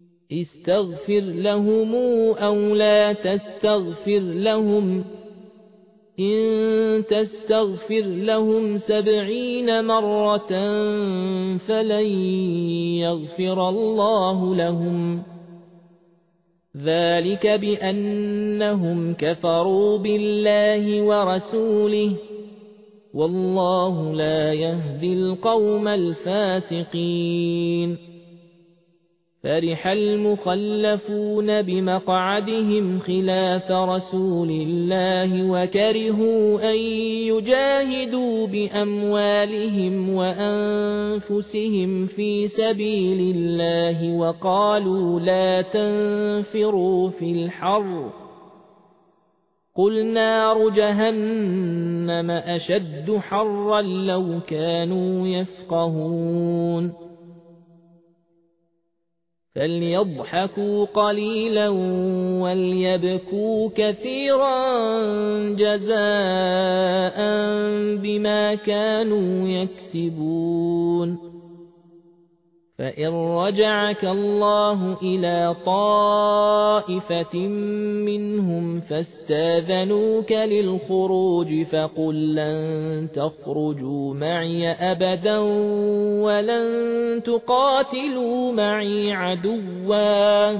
استغفر لهم أو لا تستغفر لهم إن تستغفر لهم 70 مرة فلن يغفر الله لهم ذلك بأنهم كفروا بالله ورسوله والله لا يهدي القوم الفاسقين فرح المخلفون بمقعدهم خلاف رسول الله وكرهوا أن يجاهدوا بأموالهم وأنفسهم في سبيل الله وقالوا لا تنفروا في الحر قل نار جهنم أشد حرا لو كانوا يفقهون فليضحكوا قليلا وليبكوا كثيرا جزاء بما كانوا يكسبون فإن رجعك الله إلى طائفة منهم فاستاذنوك للخروج فقل لن تخرجوا معي أبدا ولن تقاتلوا معي عدوا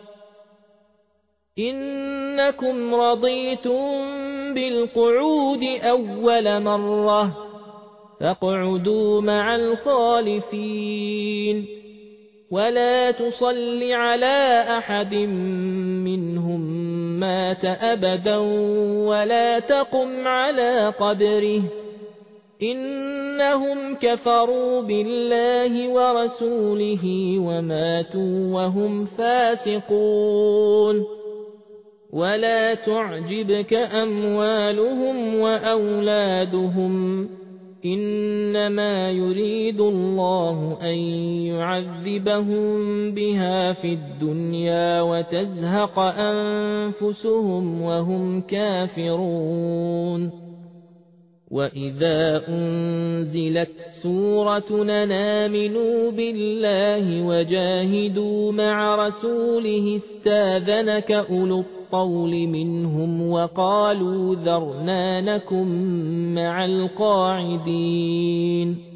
إنكم رضيتم بالقعود أول مرة فاقعدوا مع الخالفين ولا تصل على أحد منهم مات أبدا ولا تقم على قبره إنهم كفروا بالله ورسوله وماتوا وهم فاسقون ولا تعجبك أموالهم وأولادهم إنما يريد الله أن يعذبهم بها في الدنيا وتزهق أنفسهم وهم كافرون وإذا أنزلت سورة آمنوا بالله وجاهدوا مع رسوله استاذنك أولو الطول منهم وقالوا ذرنا نكن مع القاعدين